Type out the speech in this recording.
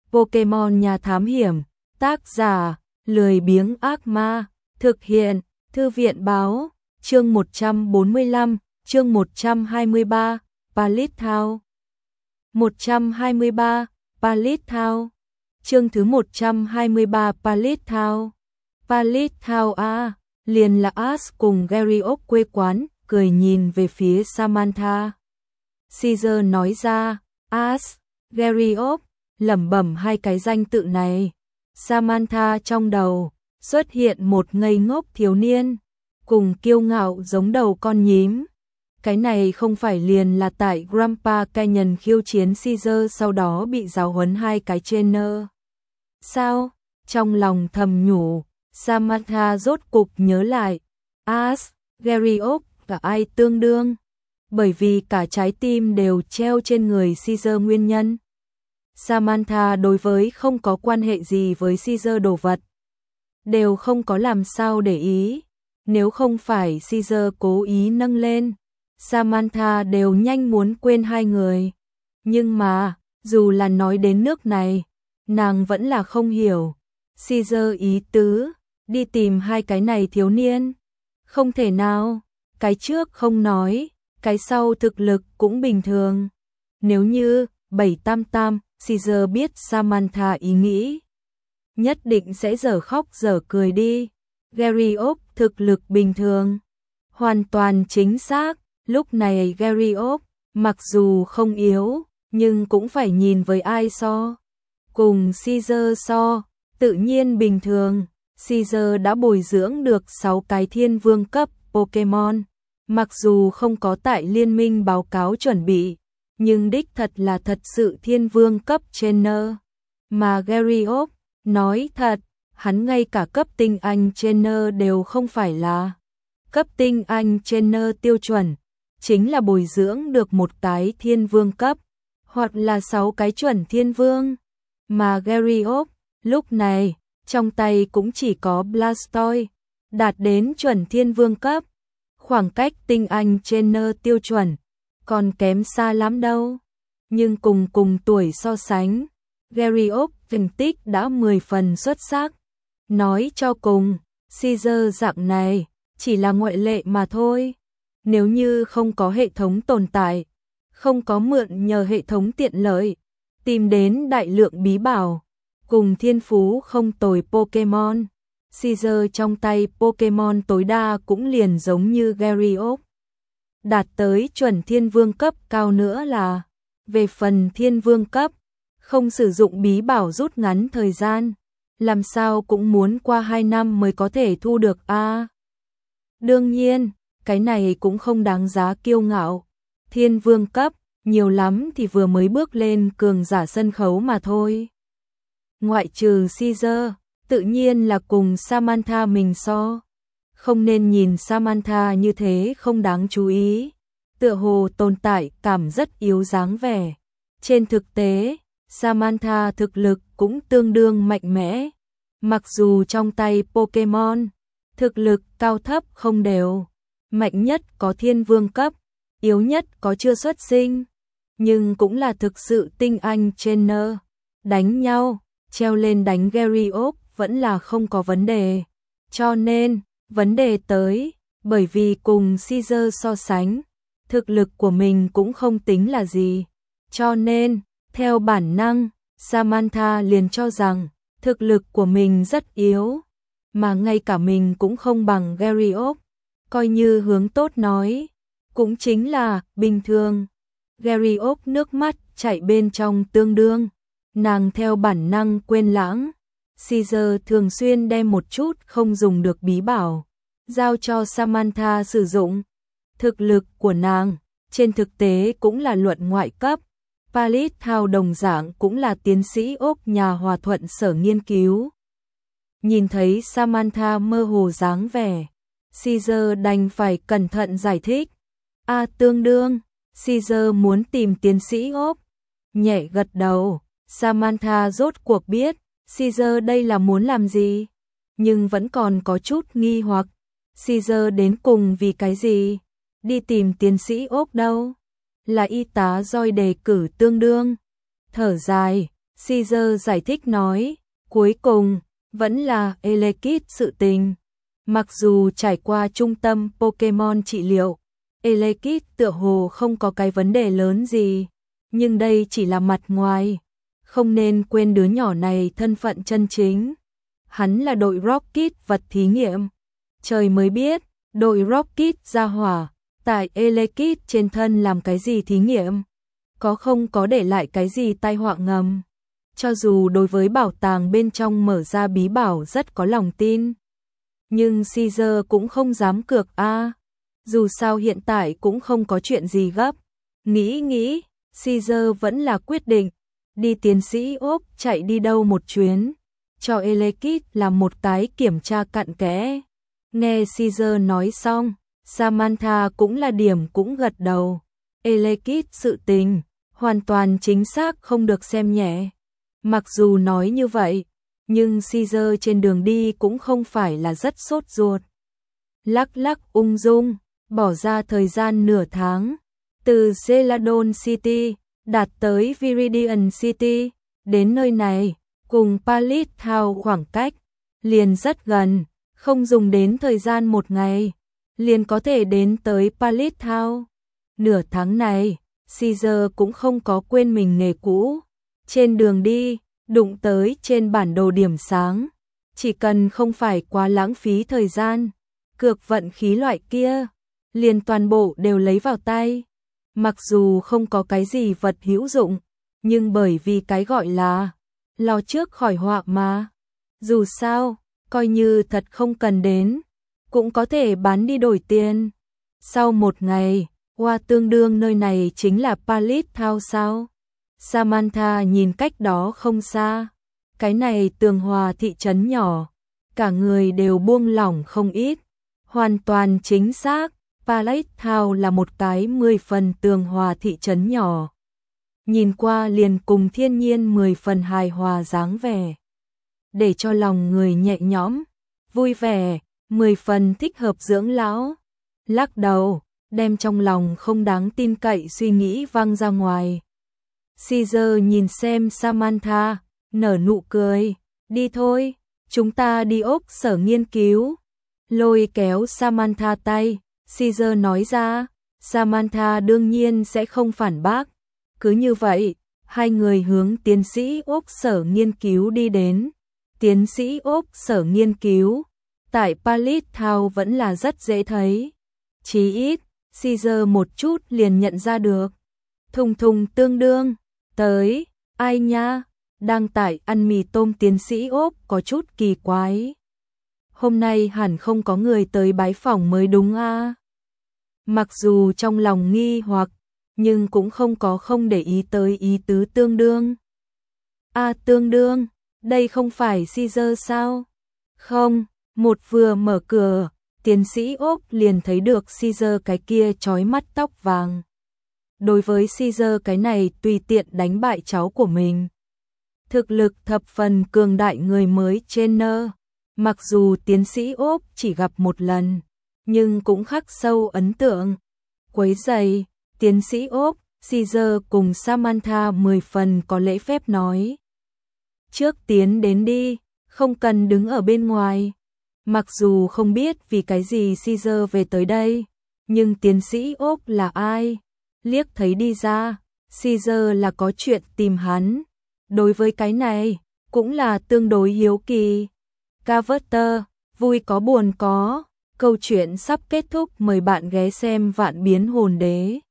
Pokemon Nhà Thám Hiểm, tác giả, lười biếng ác ma, thực hiện, Thư viện báo, chương 145, chương 123, Pallet Town. 123, Pallet Town. Chương thứ 123 Pallet Town. Pallet Town à, liền là Ash cùng Garriock quê quán, cười nhìn về phía Samantha. Caesar nói ra, Ash, Garriock, lẩm bẩm hai cái danh tự này. Samantha trong đầu xuất hiện một ngây ngốc thiếu niên, cùng kiêu ngạo giống đầu con nhím. Cái này không phải liền là tại Grandpa Canyon khiêu chiến Caesar sau đó bị giáo huấn hai cái trainer. Sao? Trong lòng thầm nhủ, Samantha rốt cục nhớ lại, Ash, Garriock và ai tương đương, bởi vì cả trái tim đều treo trên người Caesar nguyên nhân. Samantha đối với không có quan hệ gì với Caesar đồ vật, đều không có làm sao để ý, nếu không phải Caesar cố ý nâng lên, Samantha đều nhanh muốn quên hai người. Nhưng mà, dù là nói đến nước này, nàng vẫn là không hiểu. Caesar ý tứ, đi tìm hai cái này thiếu niên. Không thể nào, cái trước không nói, cái sau thực lực cũng bình thường. Nếu như, 788, Caesar biết Samantha ý nghĩ, nhất định sẽ dở khóc dở cười đi. Garriock thực lực bình thường. Hoàn toàn chính xác, lúc này Garriock, mặc dù không yếu, nhưng cũng phải nhìn với ai so. Cùng Caesar so, tự nhiên bình thường. Caesar đã bồi dưỡng được 6 cái thiên vương cấp Pokemon. Mặc dù không có tại liên minh báo cáo chuẩn bị, nhưng đích thật là thật sự thiên vương cấp trainer. Mà Garriock, nói thật, hắn ngay cả cấp tinh anh trainer đều không phải là. Cấp tinh anh trainer tiêu chuẩn, chính là bồi dưỡng được một cái thiên vương cấp, hoặc là 6 cái chuẩn thiên vương. Mà Garriock, lúc này, trong tay cũng chỉ có Blastoise, đạt đến chuẩn thiên vương cấp. Khoảng cách tinh anh trainer tiêu chuẩn, còn kém xa lắm đâu. Nhưng cùng tuổi so sánh, Garriock thành tích đã 10 phần xuất sắc. Nói cho cùng, Caesar dạng này, chỉ là ngoại lệ mà thôi. Nếu như không có hệ thống tồn tại, không có mượn nhờ hệ thống tiện lợi, tìm đến đại lượng bí bảo, cùng thiên phú không tồi Pokemon, Caesar trong tay Pokemon tối đa cũng liền giống như Garriock. Đạt tới chuẩn thiên vương cấp cao nữa là, về phần thiên vương cấp, không sử dụng bí bảo rút ngắn thời gian, làm sao cũng muốn qua 2 năm mới có thể thu được a. Đương nhiên, cái này cũng không đáng giá kiêu ngạo. Thiên vương cấp, nhiều lắm thì vừa mới bước lên cường giả sân khấu mà thôi. Ngoại trừ Caesar, tự nhiên là cùng Samantha mình so. Không nên nhìn Samantha như thế không đáng chú ý. Tựa hồ tồn tại cảm rất yếu dáng vẻ. Trên thực tế, Samantha thực lực cũng tương đương mạnh mẽ. Mặc dù trong tay Pokemon, thực lực cao thấp không đều. Mạnh nhất có thiên vương cấp, yếu nhất có chưa xuất sinh. Nhưng cũng là thực sự tinh anh trainer. Đánh nhau, treo lên đánh Garriock vẫn là không có vấn đề. Cho nên, vấn đề tới, bởi vì cùng Caesar so sánh, thực lực của mình cũng không tính là gì. Cho nên, theo bản năng, Samantha liền cho rằng, thực lực của mình rất yếu, mà ngay cả mình cũng không bằng Garriock. Coi như hướng tốt nói, cũng chính là bình thường. Garriock nước mắt chảy bên trong tương đương, nàng theo bản năng quên lãng. Caesar thường xuyên đem một chút không dùng được bí bảo, giao cho Samantha sử dụng. Thực lực của nàng, trên thực tế cũng là luận ngoại cấp. Pallet Town đồng dạng cũng là tiến sĩ ốc nhà hòa thuận sở nghiên cứu. Nhìn thấy Samantha mơ hồ dáng vẻ, Caesar đành phải cẩn thận giải thích. Tương đương, Caesar muốn tìm tiến sĩ ốc. Nhẹ gật đầu, Samantha rốt cuộc biết, Caesar đây là muốn làm gì, nhưng vẫn còn có chút nghi hoặc. Caesar đến cùng vì cái gì? Đi tìm tiến sĩ ốc đâu? Là y tá Joy đề cử tương đương. Thở dài, Caesar giải thích nói, cuối cùng, vẫn là Elekid sự tình. Mặc dù trải qua trung tâm Pokemon trị liệu, Elekid tựa hồ không có cái vấn đề lớn gì, nhưng đây chỉ là mặt ngoài, không nên quên đứa nhỏ này thân phận chân chính. Hắn là đội Rocket vật thí nghiệm. Trời mới biết, đội Rocket ra hỏa, tại Elekid trên thân làm cái gì thí nghiệm, có không có để lại cái gì tai họa ngầm. Cho dù đối với bảo tàng bên trong mở ra bí bảo rất có lòng tin, nhưng Caesar cũng không dám cược a. Dù sao hiện tại cũng không có chuyện gì gấp. Nghĩ, Caesar vẫn là quyết định đi tiến sĩ Úc chạy đi đâu một chuyến, cho Elekid làm một cái kiểm tra cặn kẽ. Nghe Caesar nói xong, Samantha cũng là điểm cũng gật đầu. Elekid sự tình, hoàn toàn chính xác không được xem nhẹ. Mặc dù nói như vậy, nhưng Caesar trên đường đi cũng không phải là rất sốt ruột. Lắc ung dung, bỏ ra thời gian nửa tháng, từ Celadon City, đạt tới Viridian City, đến nơi này, cùng Pallet Town khoảng cách, liền rất gần, không dùng đến thời gian một ngày, liền có thể đến tới Pallet Town. Nửa tháng này, Caesar cũng không có quên mình nghề cũ. Trên đường đi, đụng tới trên bản đồ điểm sáng, chỉ cần không phải quá lãng phí thời gian, cược vận khí loại kia, liền toàn bộ đều lấy vào tay. Mặc dù không có cái gì vật hữu dụng, nhưng bởi vì cái gọi là lo trước khỏi họa mà. Dù sao, coi như thật không cần đến, cũng có thể bán đi đổi tiền. Sau một ngày, qua tương đương nơi này chính là Pallet Town sao? Samantha nhìn cách đó không xa, cái này tường hòa thị trấn nhỏ, cả người đều buông lỏng không ít, hoàn toàn chính xác, Pallet Town là một cái 10 phần tường hòa thị trấn nhỏ. Nhìn qua liền cùng thiên nhiên 10 phần hài hòa dáng vẻ, để cho lòng người nhẹ nhõm, vui vẻ, 10 phần thích hợp dưỡng lão. Lắc đầu, đem trong lòng không đáng tin cậy suy nghĩ văng ra ngoài. Caesar nhìn xem Samantha, nở nụ cười, đi thôi, chúng ta đi ốc sở nghiên cứu. Lôi kéo Samantha tay, Caesar nói ra, Samantha đương nhiên sẽ không phản bác. Cứ như vậy, hai người hướng tiến sĩ ốc sở nghiên cứu đi đến. Tiến sĩ ốc sở nghiên cứu, tại Pallet Town vẫn là rất dễ thấy. Chí ít, Caesar một chút liền nhận ra được. Thùng tương đương, tới, ai nha, đang tại ăn mì tôm tiến sĩ ốc có chút kỳ quái. Hôm nay hẳn không có người tới bái phỏng mới đúng a. Mặc dù trong lòng nghi hoặc, nhưng cũng không có không để ý tới ý tứ tương đương. Tương đương, đây không phải Caesar sao? Không, một vừa mở cửa, tiến sĩ ốc liền thấy được Caesar cái kia chói mắt tóc vàng. Đối với Caesar cái này tùy tiện đánh bại cháu của mình. Thực lực thập phần cường đại người mới trên nơ. Mặc dù tiến sĩ ốc chỉ gặp một lần, nhưng cũng khắc sâu ấn tượng. Quấy giày, tiến sĩ ốc, Caesar cùng Samantha 10 phần có lễ phép nói. Trước tiến đến đi, không cần đứng ở bên ngoài. Mặc dù không biết vì cái gì Caesar về tới đây, nhưng tiến sĩ ốc là ai? Liếc thấy đi ra, Caesar là có chuyện tìm hắn. Đối với cái này, cũng là tương đối hiếu kỳ. Carver, vui có buồn có, câu chuyện sắp kết thúc, mời bạn ghé xem Vạn Biến Hồn Đế.